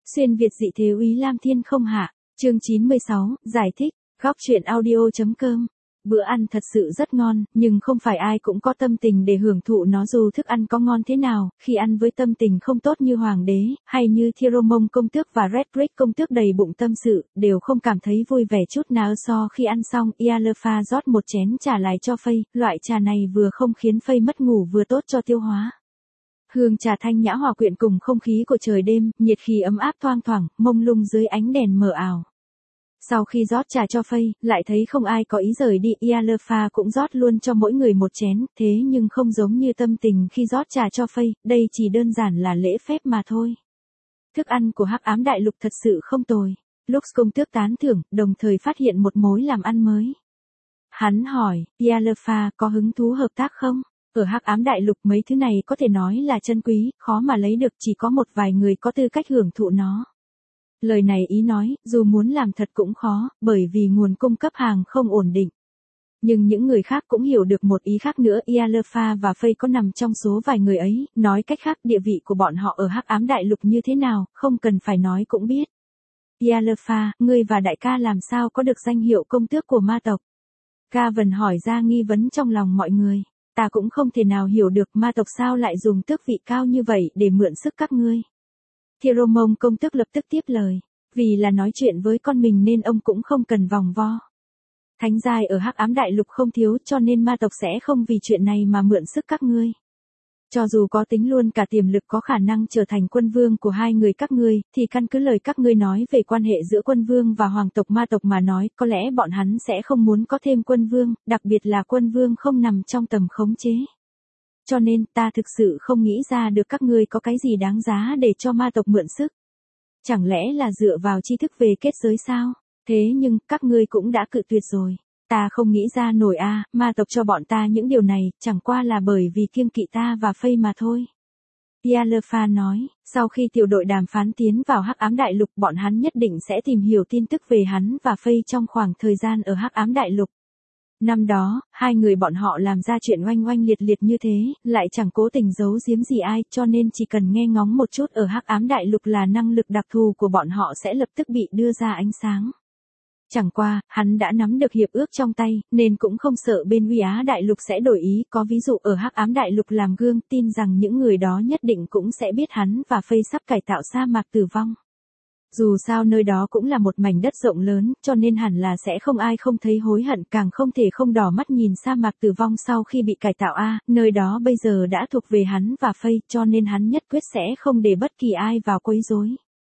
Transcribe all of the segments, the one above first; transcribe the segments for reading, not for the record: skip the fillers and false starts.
Xuyên Việt dị thế úy Lam Thiên không hạ. Chương 96, giải thích. Góc truyện audio.com. Bữa ăn thật sự rất ngon, nhưng không phải ai cũng có tâm tình để hưởng thụ nó dù thức ăn có ngon thế nào, khi ăn với tâm tình không tốt như Hoàng đế, hay như Thieromong công tước và Redrick công tước đầy bụng tâm sự, đều không cảm thấy vui vẻ chút nào. So khi ăn xong, Ialefa rót một chén trà lại cho Faye, loại trà này vừa không khiến Faye mất ngủ vừa tốt cho tiêu hóa. Hương trà thanh nhã hòa quyện cùng không khí của trời đêm, nhiệt khí ấm áp thoang thoảng, mông lung dưới ánh đèn mờ ảo. Sau khi rót trà cho Faye, lại thấy không ai có ý rời đi, Ialefa cũng rót luôn cho mỗi người một chén, thế nhưng không giống như tâm tình khi rót trà cho Faye, đây chỉ đơn giản là lễ phép mà thôi. Thức ăn của Hắc Ám Đại Lục thật sự không tồi. Lux công tước tán thưởng, đồng thời phát hiện một mối làm ăn mới. Hắn hỏi, Ialefa có hứng thú hợp tác không? Ở Hắc Ám Đại Lục mấy thứ này có thể nói là chân quý, khó mà lấy được, chỉ có một vài người có tư cách hưởng thụ nó. Lời này ý nói, dù muốn làm thật cũng khó, bởi vì nguồn cung cấp hàng không ổn định. Nhưng những người khác cũng hiểu được một ý khác nữa, Ialefa và Faye có nằm trong số vài người ấy, nói cách khác địa vị của bọn họ ở Hắc Ám Đại Lục như thế nào, không cần phải nói cũng biết. Ialefa, ngươi và đại ca làm sao có được danh hiệu công tước của ma tộc? Gavan hỏi ra nghi vấn trong lòng mọi người. Ta cũng không thể nào hiểu được ma tộc sao lại dùng tước vị cao như vậy để mượn sức các ngươi. Thieromong công tước lập tức tiếp lời, vì là nói chuyện với con mình nên ông cũng không cần vòng vo. Thánh giai ở Hắc Ám Đại Lục không thiếu, cho nên ma tộc sẽ không vì chuyện này mà mượn sức các ngươi. Cho dù có tính luôn cả tiềm lực có khả năng trở thành quân vương của hai người các ngươi, thì căn cứ lời các ngươi nói về quan hệ giữa quân vương và hoàng tộc ma tộc mà nói, có lẽ bọn hắn sẽ không muốn có thêm quân vương, đặc biệt là quân vương không nằm trong tầm khống chế. Cho nên, ta thực sự không nghĩ ra được các ngươi có cái gì đáng giá để cho ma tộc mượn sức. Chẳng lẽ là dựa vào tri thức về kết giới sao? Thế nhưng, các ngươi cũng đã cự tuyệt rồi. Ta không nghĩ ra nổi ma tộc cho bọn ta những điều này, chẳng qua là bởi vì kiêng kỵ ta và Faye mà thôi. Ialefa nói, sau khi tiểu đội đàm phán tiến vào Hắc Ám Đại Lục, bọn hắn nhất định sẽ tìm hiểu tin tức về hắn và Faye trong khoảng thời gian ở Hắc Ám Đại Lục. Năm đó, hai người bọn họ làm ra chuyện oanh oanh liệt liệt như thế, lại chẳng cố tình giấu giếm gì ai, cho nên chỉ cần nghe ngóng một chút ở Hắc Ám Đại Lục là năng lực đặc thù của bọn họ sẽ lập tức bị đưa ra ánh sáng. Chẳng qua, hắn đã nắm được hiệp ước trong tay, nên cũng không sợ bên Uy Á Đại Lục sẽ đổi ý, có ví dụ ở Hắc Ám Đại Lục làm gương, tin rằng những người đó nhất định cũng sẽ biết hắn và Faye sắp cải tạo sa mạc tử vong. Dù sao nơi đó cũng là một mảnh đất rộng lớn, cho nên hẳn là sẽ không ai không thấy hối hận, càng không thể không đỏ mắt nhìn sa mạc tử vong sau khi bị cải tạo nơi đó bây giờ đã thuộc về hắn và Faye, cho nên hắn nhất quyết sẽ không để bất kỳ ai vào quấy rối.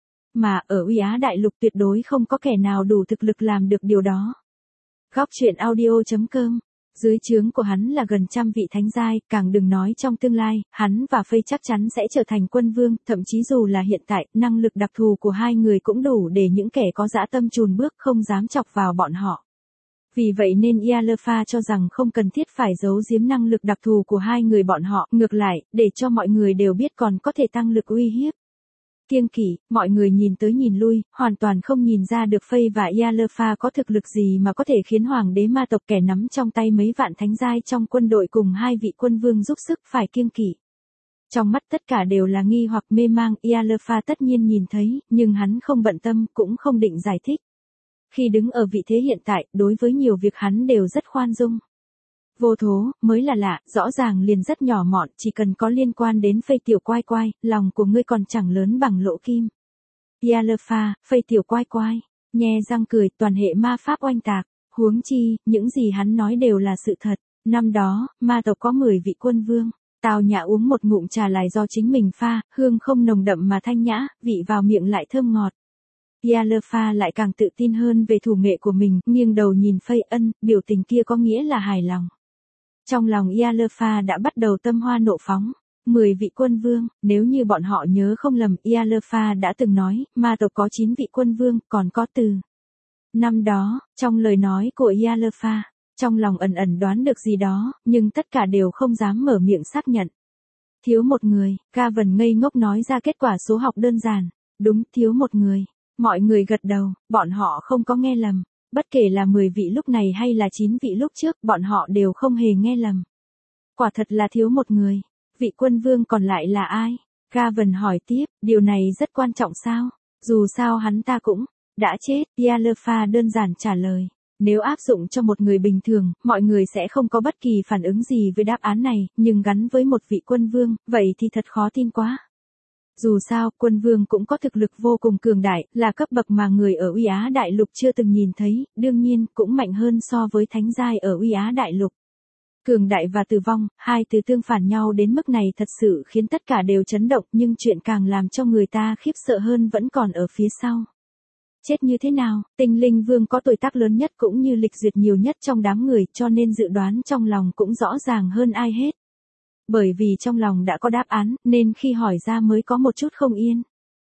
Mà ở Uy Á Đại Lục tuyệt đối không có kẻ nào đủ thực lực làm được điều đó. Góc truyện audio.com. Dưới trướng của hắn là gần 100 vị thánh giai, càng đừng nói trong tương lai, hắn và Faye chắc chắn sẽ trở thành quân vương, thậm chí dù là hiện tại, năng lực đặc thù của hai người cũng đủ để những kẻ có dã tâm chùn bước không dám chọc vào bọn họ. Vì vậy nên Ialefa cho rằng không cần thiết phải giấu giếm năng lực đặc thù của hai người bọn họ, ngược lại, để cho mọi người đều biết còn có thể tăng lực uy hiếp. Kiêng kỵ, mọi người nhìn tới nhìn lui, hoàn toàn không nhìn ra được Faye và Ialefa có thực lực gì mà có thể khiến hoàng đế ma tộc kẻ nắm trong tay mấy vạn thánh giai trong quân đội cùng hai vị quân vương giúp sức phải kiêng kỵ. Trong mắt tất cả đều là nghi hoặc mê mang, Ialefa tất nhiên nhìn thấy, nhưng hắn không bận tâm, cũng không định giải thích. Khi đứng ở vị thế hiện tại, đối với nhiều việc hắn đều rất khoan dung. Vô thố, mới là lạ, rõ ràng liền rất nhỏ mọn, chỉ cần có liên quan đến Faye tiểu quai quai, lòng của ngươi còn chẳng lớn bằng lỗ kim. Ialefa, Faye tiểu quai quai, nhe răng cười, toàn hệ ma pháp oanh tạc, huống chi, những gì hắn nói đều là sự thật. Năm đó, ma tộc có 10 vị quân vương, Tào Nhã uống một ngụm trà lại do chính mình pha, hương không nồng đậm mà thanh nhã, vị vào miệng lại thơm ngọt. Ialefa lại càng tự tin hơn về thủ nghệ của mình, nghiêng đầu nhìn Faye, biểu tình kia có nghĩa là hài lòng. Trong lòng Ialefa đã bắt đầu tâm hoa nộ phóng. 10 vị quân vương, nếu như bọn họ nhớ không lầm, Ialefa đã từng nói, ma tộc có 9 vị quân vương, còn có từ. Năm đó, trong lời nói của Ialefa, trong lòng ẩn ẩn đoán được gì đó, nhưng tất cả đều không dám mở miệng xác nhận. Thiếu một người, Gavan ngây ngốc nói ra kết quả số học đơn giản. Đúng, thiếu một người. Mọi người gật đầu, bọn họ không có nghe lầm. Bất kể là 10 vị lúc này hay là 9 vị lúc trước, bọn họ đều không hề nghe lầm. Quả thật là thiếu một người. Vị quân vương còn lại là ai? Gavan hỏi tiếp, điều này rất quan trọng sao? Dù sao hắn ta cũng đã chết, Yalfa đơn giản trả lời. Nếu áp dụng cho một người bình thường, mọi người sẽ không có bất kỳ phản ứng gì với đáp án này, nhưng gắn với một vị quân vương, vậy thì thật khó tin quá. Dù sao, quân vương cũng có thực lực vô cùng cường đại, là cấp bậc mà người ở Uy Á Đại Lục chưa từng nhìn thấy, đương nhiên, cũng mạnh hơn so với thánh giai ở Uy Á Đại Lục. Cường đại và tử vong, hai từ tương phản nhau đến mức này thật sự khiến tất cả đều chấn động, nhưng chuyện càng làm cho người ta khiếp sợ hơn vẫn còn ở phía sau. Chết như thế nào? Tinh linh vương có tuổi tác lớn nhất cũng như lịch duyệt nhiều nhất trong đám người, cho nên dự đoán trong lòng cũng rõ ràng hơn ai hết. Bởi vì trong lòng đã có đáp án, nên khi hỏi ra mới có một chút không yên.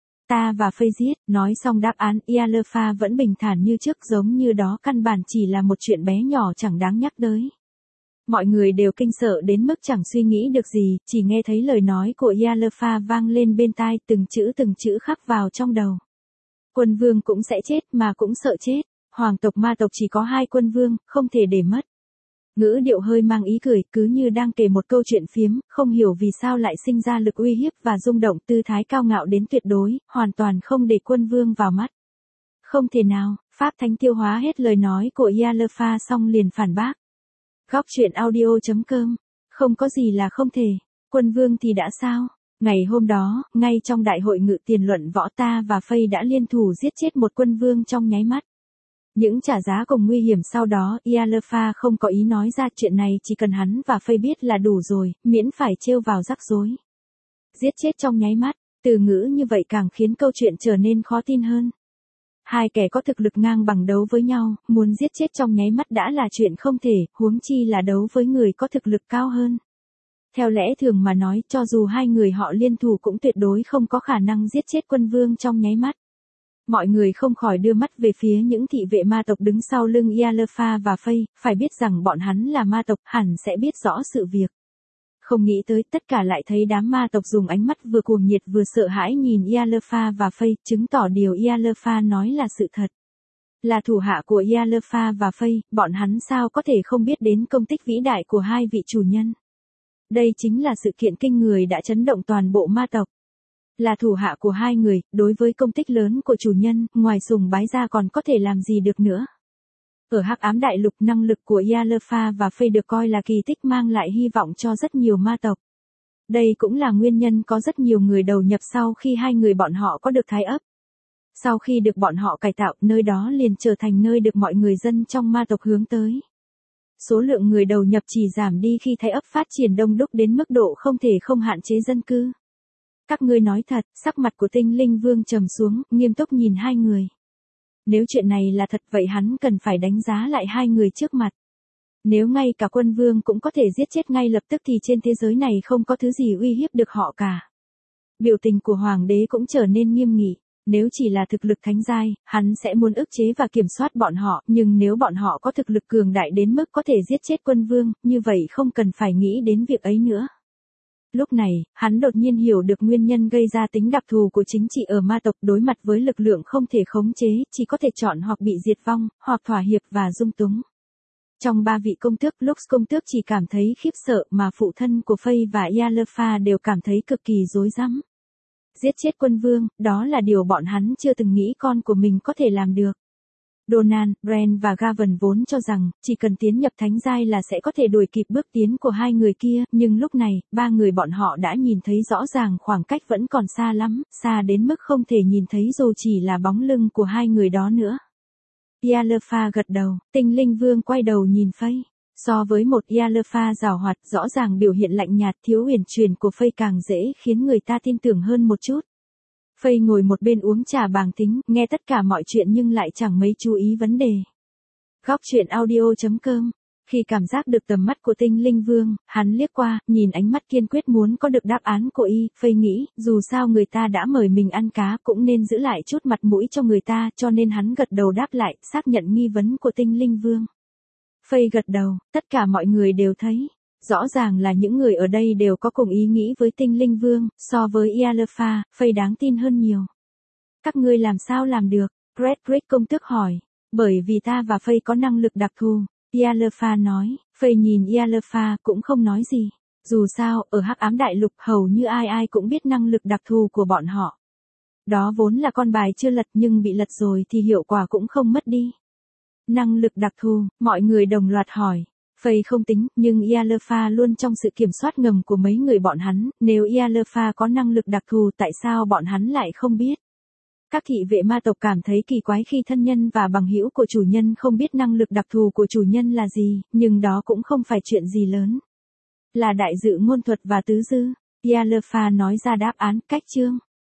Ta và Phây giết, nói xong đáp án, Yalfa vẫn bình thản như trước, giống như đó căn bản chỉ là một chuyện bé nhỏ chẳng đáng nhắc tới. Mọi người đều kinh sợ đến mức chẳng suy nghĩ được gì, chỉ nghe thấy lời nói của Yalfa vang lên bên tai, từng chữ khắc vào trong đầu. Quân vương cũng sẽ chết mà cũng sợ chết, hoàng tộc ma tộc chỉ có 2 quân vương, không thể để mất. Ngữ điệu hơi mang ý cười, cứ như đang kể một câu chuyện phiếm, không hiểu vì sao lại sinh ra lực uy hiếp và rung động, tư thái cao ngạo đến tuyệt đối, hoàn toàn không để quân vương vào mắt. Không thể nào, Pháp Thánh tiêu hóa hết lời nói của Yalfa xong liền phản bác. Góc truyện audio.com, không có gì là không thể, quân vương thì đã sao? Ngày hôm đó, ngay trong đại hội ngự tiền luận võ, ta và Phây đã liên thủ giết chết một quân vương trong nháy mắt. Những trả giá cùng nguy hiểm sau đó, Yalfa không có ý nói ra chuyện này, chỉ cần hắn và Phây biết là đủ rồi, miễn phải trêu vào rắc rối. Giết chết trong nháy mắt, từ ngữ như vậy càng khiến câu chuyện trở nên khó tin hơn. 2 kẻ có thực lực ngang bằng đấu với nhau, muốn giết chết trong nháy mắt đã là chuyện không thể, huống chi là đấu với người có thực lực cao hơn. Theo lẽ thường mà nói, cho dù 2 người họ liên thủ cũng tuyệt đối không có khả năng giết chết quân vương trong nháy mắt. Mọi người không khỏi đưa mắt về phía những thị vệ ma tộc đứng sau lưng Yalfa và Phây, phải biết rằng bọn hắn là ma tộc, hẳn sẽ biết rõ sự việc. Không nghĩ tới, tất cả lại thấy đám ma tộc dùng ánh mắt vừa cuồng nhiệt vừa sợ hãi nhìn Yalfa và Phây, chứng tỏ điều Yalfa nói là sự thật. Là thủ hạ của Yalfa và Phây, bọn hắn sao có thể không biết đến công tích vĩ đại của 2 vị chủ nhân. Đây chính là sự kiện kinh người đã chấn động toàn bộ ma tộc. Là thủ hạ của 2 người, đối với công tích lớn của chủ nhân, ngoài sùng bái ra còn có thể làm gì được nữa. Ở Hắc Ám Đại Lục, năng lực của Yalfa và Phây được coi là kỳ tích mang lại hy vọng cho rất nhiều ma tộc. Đây cũng là nguyên nhân có rất nhiều người đầu nhập sau khi 2 người bọn họ có được thái ấp. Sau khi được bọn họ cải tạo, nơi đó liền trở thành nơi được mọi người dân trong ma tộc hướng tới. Số lượng người đầu nhập chỉ giảm đi khi thái ấp phát triển đông đúc đến mức độ không thể không hạn chế dân cư. Các ngươi nói thật, sắc mặt của Tinh Linh Vương trầm xuống, nghiêm túc nhìn 2 người. Nếu chuyện này là thật vậy hắn cần phải đánh giá lại 2 người trước mặt. Nếu ngay cả quân vương cũng có thể giết chết ngay lập tức thì trên thế giới này không có thứ gì uy hiếp được họ cả. Biểu tình của hoàng đế cũng trở nên nghiêm nghị. Nếu chỉ là thực lực thánh giai, hắn sẽ muốn ức chế và kiểm soát bọn họ, nhưng nếu bọn họ có thực lực cường đại đến mức có thể giết chết quân vương, như vậy không cần phải nghĩ đến việc ấy nữa. Lúc này, hắn đột nhiên hiểu được nguyên nhân gây ra tính đặc thù của chính trị ở ma tộc, đối mặt với lực lượng không thể khống chế, chỉ có thể chọn hoặc bị diệt vong, hoặc thỏa hiệp và dung túng. Trong 3 vị công tước, Lux công tước chỉ cảm thấy khiếp sợ, mà phụ thân của Phây và Yalfa đều cảm thấy cực kỳ rối rắm. Giết chết quân vương, đó là điều bọn hắn chưa từng nghĩ con của mình có thể làm được. Donald, Bran và Gavin vốn cho rằng, chỉ cần tiến nhập thánh giai là sẽ có thể đuổi kịp bước tiến của 2 người kia, nhưng lúc này, 3 người bọn họ đã nhìn thấy rõ ràng khoảng cách vẫn còn xa lắm, xa đến mức không thể nhìn thấy dù chỉ là bóng lưng của 2 người đó nữa. Yalfa gật đầu, Tinh Linh Vương quay đầu nhìn Phây. So với một Yalfa giàu hoạt, rõ ràng biểu hiện lạnh nhạt thiếu uyển chuyển của Phây càng dễ khiến người ta tin tưởng hơn một chút. Phây ngồi một bên uống trà bàng tính, nghe tất cả mọi chuyện nhưng lại chẳng mấy chú ý vấn đề. Góc truyện audio.com. Khi cảm giác được tầm mắt của Tinh Linh Vương, hắn liếc qua, nhìn ánh mắt kiên quyết muốn có được đáp án của y, Phây nghĩ, dù sao người ta đã mời mình ăn cá cũng nên giữ lại chút mặt mũi cho người ta, cho nên hắn gật đầu đáp lại, xác nhận nghi vấn của Tinh Linh Vương. Phây gật đầu, tất cả mọi người đều thấy. Rõ ràng là những người ở đây đều có cùng ý nghĩ với Tinh Linh Vương, so với Yalfa, Phây đáng tin hơn nhiều. Các ngươi làm sao làm được? Red công tước hỏi. Bởi vì ta và Phây có năng lực đặc thù, Yalfa nói. Phây nhìn Yalfa cũng không nói gì. Dù sao, ở Hắc Ám Đại Lục hầu như ai ai cũng biết năng lực đặc thù của bọn họ. Đó vốn là con bài chưa lật nhưng bị lật rồi thì hiệu quả cũng không mất đi. Năng lực đặc thù, mọi người đồng loạt hỏi. Faye không tính, nhưng Ialfa luôn trong sự kiểm soát ngầm của mấy người bọn hắn, nếu Ialfa có năng lực đặc thù tại sao bọn hắn lại không biết. Các thị vệ ma tộc cảm thấy kỳ quái khi thân nhân và bằng hữu của chủ nhân không biết năng lực đặc thù của chủ nhân là gì, nhưng đó cũng không phải chuyện gì lớn. Là đại dự ngôn thuật và tứ dư, Ialfa nói ra đáp án, cách chương.